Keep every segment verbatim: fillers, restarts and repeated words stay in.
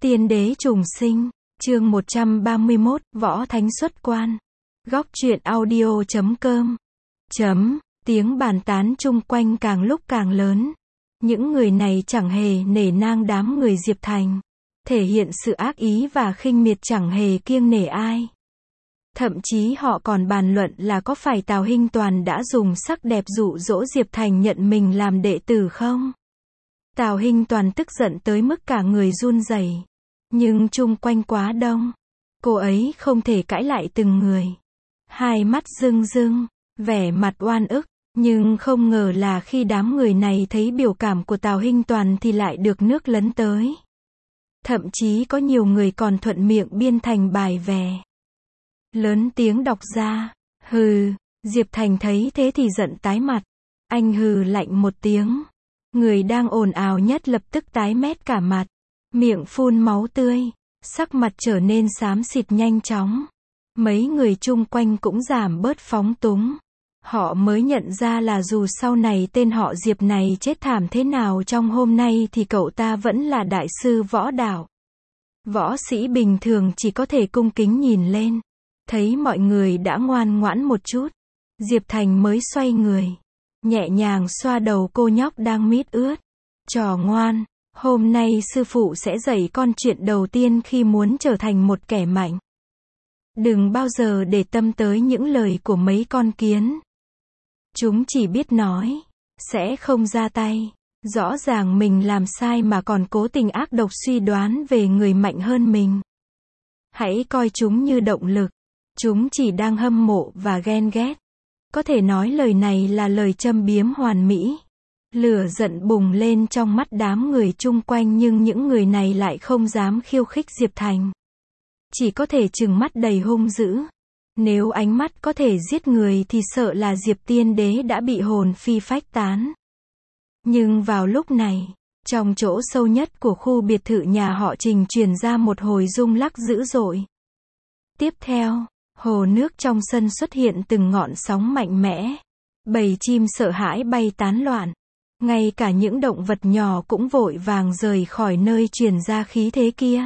Tiên đế trùng sinh, chương một trăm ba mươi mốt, Võ Thánh xuất quan. Góc truyện audio chấm com. Chấm, tiếng bàn tán chung quanh càng lúc càng lớn. Những người này chẳng hề nể nang đám người Diệp Thành. Thể hiện sự ác ý và khinh miệt chẳng hề kiêng nể ai. Thậm chí họ còn bàn luận là có phải Tào Hinh Toàn đã dùng sắc đẹp dụ dỗ Diệp Thành nhận mình làm đệ tử không? Tào Hinh Toàn tức giận tới mức cả người run rẩy. Nhưng chung quanh quá đông. Cô ấy không thể cãi lại từng người. Hai mắt rưng rưng, vẻ mặt oan ức. Nhưng không ngờ là khi đám người này thấy biểu cảm của Tào Hinh Toàn thì lại được nước lấn tới. Thậm chí có nhiều người còn thuận miệng biên thành bài vè. Lớn tiếng đọc ra, hừ, Diệp Thành thấy thế thì giận tái mặt. Anh hừ lạnh một tiếng. Người đang ồn ào nhất lập tức tái mét cả mặt. Miệng phun máu tươi, sắc mặt trở nên xám xịt nhanh chóng. Mấy người chung quanh cũng giảm bớt phóng túng. Họ mới nhận ra là dù sau này tên họ Diệp này chết thảm thế nào trong hôm nay thì cậu ta vẫn là đại sư võ đạo. Võ sĩ bình thường chỉ có thể cung kính nhìn lên. Thấy mọi người đã ngoan ngoãn một chút, Diệp Thành mới xoay người. Nhẹ nhàng xoa đầu cô nhóc đang mít ướt. Trò ngoan, hôm nay sư phụ sẽ dạy con chuyện đầu tiên khi muốn trở thành một kẻ mạnh. Đừng bao giờ để tâm tới những lời của mấy con kiến. Chúng chỉ biết nói, sẽ không ra tay. Rõ ràng mình làm sai mà còn cố tình ác độc suy đoán về người mạnh hơn mình. Hãy coi chúng như động lực. Chúng chỉ đang hâm mộ và ghen ghét. Có thể nói lời này là lời châm biếm hoàn mỹ. Lửa giận bùng lên trong mắt đám người chung quanh nhưng những người này lại không dám khiêu khích Diệp Thành. Chỉ có thể trừng mắt đầy hung dữ. Nếu ánh mắt có thể giết người thì sợ là Diệp Tiên Đế đã bị hồn phi phách tán. Nhưng vào lúc này, trong chỗ sâu nhất của khu biệt thự nhà họ Trình truyền ra một hồi rung lắc dữ dội. Tiếp theo, hồ nước trong sân xuất hiện từng ngọn sóng mạnh mẽ. Bầy chim sợ hãi bay tán loạn. Ngay cả những động vật nhỏ cũng vội vàng rời khỏi nơi truyền ra khí thế kia.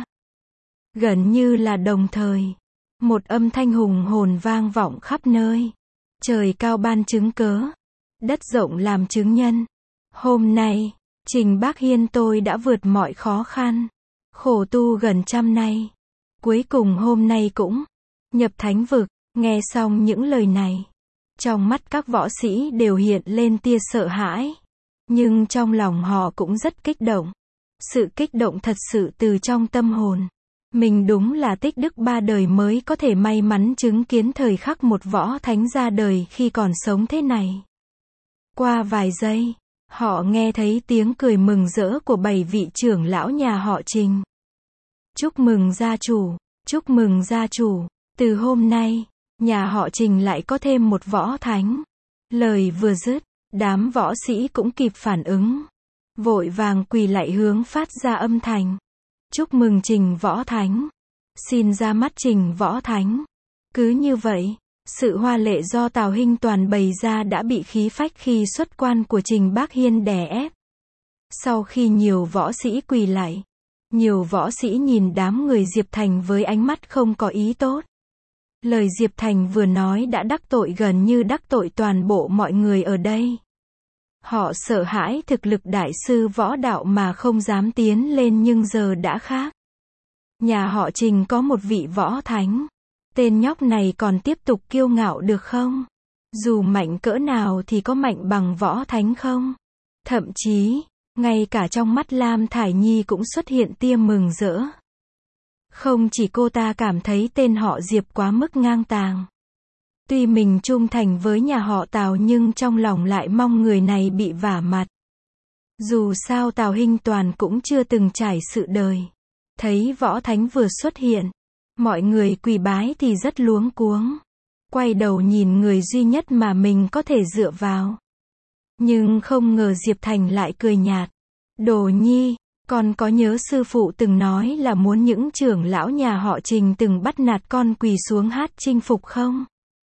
Gần như là đồng thời, một âm thanh hùng hồn vang vọng khắp nơi. Trời cao ban chứng cớ, đất rộng làm chứng nhân. Hôm nay, Trình Bác Hiên tôi đã vượt mọi khó khăn, khổ tu gần trăm nay. Cuối cùng hôm nay cũng nhập thánh vực. Nghe xong những lời này, trong mắt các võ sĩ đều hiện lên tia sợ hãi. Nhưng trong lòng họ cũng rất kích động. Sự kích động thật sự từ trong tâm hồn. Mình đúng là tích đức ba đời mới có thể may mắn chứng kiến thời khắc một võ thánh ra đời khi còn sống thế này. Qua vài giây, họ nghe thấy tiếng cười mừng rỡ của bảy vị trưởng lão nhà họ Trình. Chúc mừng gia chủ, chúc mừng gia chủ, từ hôm nay, nhà họ Trình lại có thêm một võ thánh. Lời vừa dứt, đám võ sĩ cũng kịp phản ứng. Vội vàng quỳ lại hướng phát ra âm thanh. Chúc mừng Trình võ thánh. Xin ra mắt Trình võ thánh. Cứ như vậy, sự hoa lệ do Tào Hinh Toàn bày ra đã bị khí phách khi xuất quan của Trình Bác Hiên đè ép. Sau khi nhiều võ sĩ quỳ lại, nhiều võ sĩ nhìn đám người Diệp Thành với ánh mắt không có ý tốt. Lời Diệp Thành vừa nói đã đắc tội gần như đắc tội toàn bộ mọi người ở đây. Họ sợ hãi thực lực đại sư võ đạo mà không dám tiến lên nhưng giờ đã khác. Nhà họ Trình có một vị võ thánh. Tên nhóc này còn tiếp tục kiêu ngạo được không? Dù mạnh cỡ nào thì có mạnh bằng võ thánh không? Thậm chí, ngay cả trong mắt Lam Thải Nhi cũng xuất hiện tia mừng rỡ. Không chỉ cô ta cảm thấy tên họ Diệp quá mức ngang tàng. Tuy mình trung thành với nhà họ Tào nhưng trong lòng lại mong người này bị vả mặt. Dù sao Tào Hinh Toàn cũng chưa từng trải sự đời. Thấy võ thánh vừa xuất hiện, mọi người quỳ bái thì rất luống cuống. Quay đầu nhìn người duy nhất mà mình có thể dựa vào. Nhưng không ngờ Diệp Thành lại cười nhạt. Đồ Nhi, con có nhớ sư phụ từng nói là muốn những trưởng lão nhà họ Trình từng bắt nạt con quỳ xuống hát chinh phục không?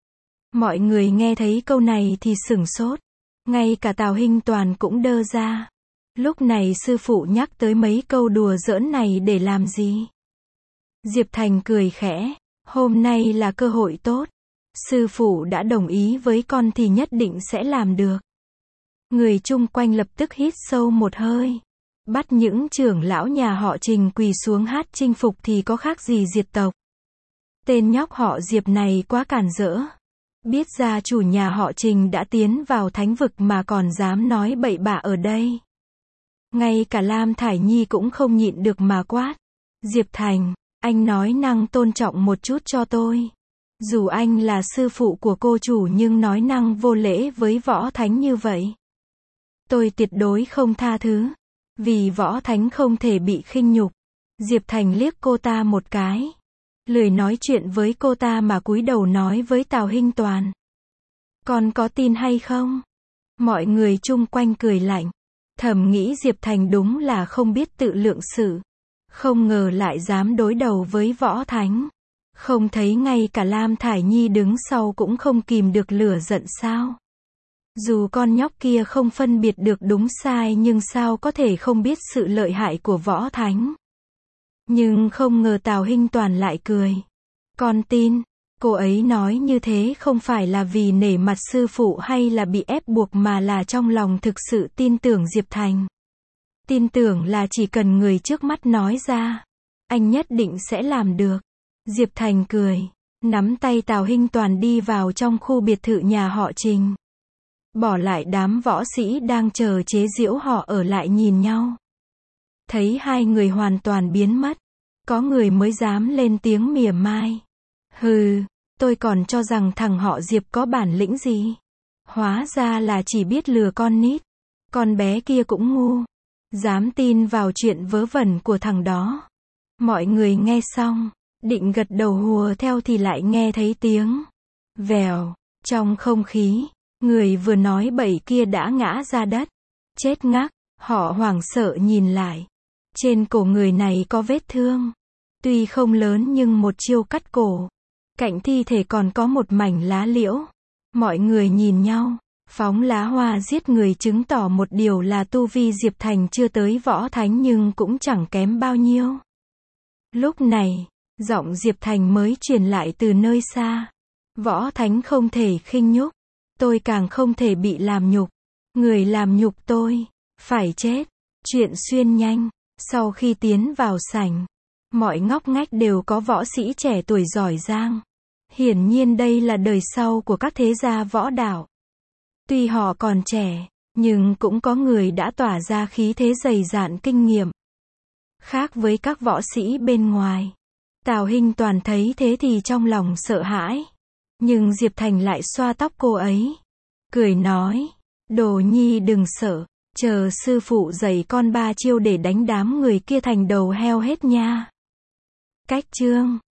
Mọi người nghe thấy câu này thì sửng sốt. Ngay cả Tào Hinh Toàn cũng đơ ra. Lúc này sư phụ nhắc tới mấy câu đùa giỡn này để làm gì? Diệp Thành cười khẽ, hôm nay là cơ hội tốt. Sư phụ đã đồng ý với con thì nhất định sẽ làm được. Người chung quanh lập tức hít sâu một hơi. Bắt những trưởng lão nhà họ Trình quỳ xuống hát chinh phục thì có khác gì diệt tộc. Tên nhóc họ Diệp này quá càn rỡ. Biết gia chủ nhà họ Trình đã tiến vào thánh vực mà còn dám nói bậy bạ ở đây. Ngay cả Lam Thải Nhi cũng không nhịn được mà quát. Diệp Thành, anh nói năng tôn trọng một chút cho tôi. Dù anh là sư phụ của cô chủ nhưng nói năng vô lễ với Võ Thánh như vậy, tôi tuyệt đối không tha thứ. Vì Võ Thánh không thể bị khinh nhục. Diệp Thành liếc cô ta một cái. Lười nói chuyện với cô ta mà cúi đầu nói với Tào Hinh Toàn. Con có tin hay không? Mọi người chung quanh cười lạnh. Thầm nghĩ Diệp Thành đúng là không biết tự lượng sự. Không ngờ lại dám đối đầu với Võ Thánh. Không thấy ngay cả Lam Thải Nhi đứng sau cũng không kìm được lửa giận sao? Dù con nhóc kia không phân biệt được đúng sai nhưng sao có thể không biết sự lợi hại của Võ Thánh. Nhưng không ngờ Tào Hinh Toàn lại cười. Con tin, cô ấy nói như thế không phải là vì nể mặt sư phụ hay là bị ép buộc mà là trong lòng thực sự tin tưởng Diệp Thành. Tin tưởng là chỉ cần người trước mắt nói ra, anh nhất định sẽ làm được. Diệp Thành cười, nắm tay Tào Hinh Toàn đi vào trong khu biệt thự nhà họ Trình. Bỏ lại đám võ sĩ đang chờ chế giễu họ ở lại nhìn nhau. Thấy hai người hoàn toàn biến mất, có người mới dám lên tiếng mỉa mai. Hừ, tôi còn cho rằng thằng họ Diệp có bản lĩnh gì. Hóa ra là chỉ biết lừa con nít. Con bé kia cũng ngu. Dám tin vào chuyện vớ vẩn của thằng đó. Mọi người nghe xong, định gật đầu hùa theo thì lại nghe thấy tiếng vèo. Trong không khí, người vừa nói bậy kia đã ngã ra đất. Chết ngắc, họ hoảng sợ nhìn lại. Trên cổ người này có vết thương. Tuy không lớn nhưng một chiêu cắt cổ. Cạnh thi thể còn có một mảnh lá liễu. Mọi người nhìn nhau. Phóng lá hoa giết người chứng tỏ một điều là tu vi Diệp Thành chưa tới Võ Thánh nhưng cũng chẳng kém bao nhiêu. Lúc này, giọng Diệp Thành mới truyền lại từ nơi xa. Võ Thánh không thể khinh nhục. Tôi càng không thể bị làm nhục. Người làm nhục tôi, phải chết. Chuyện xuyên nhanh. Sau khi tiến vào sảnh, mọi ngóc ngách đều có võ sĩ trẻ tuổi giỏi giang. Hiển nhiên đây là đời sau của các thế gia võ đạo. Tuy họ còn trẻ, nhưng cũng có người đã tỏa ra khí thế dày dạn kinh nghiệm. Khác với các võ sĩ bên ngoài. Tào Hinh Toàn thấy thế thì trong lòng sợ hãi. Nhưng Diệp Thành lại xoa tóc cô ấy. Cười nói, Đồ Nhi đừng sợ, chờ sư phụ dạy con ba chiêu để đánh đám người kia thành đầu heo hết nha. Cách chương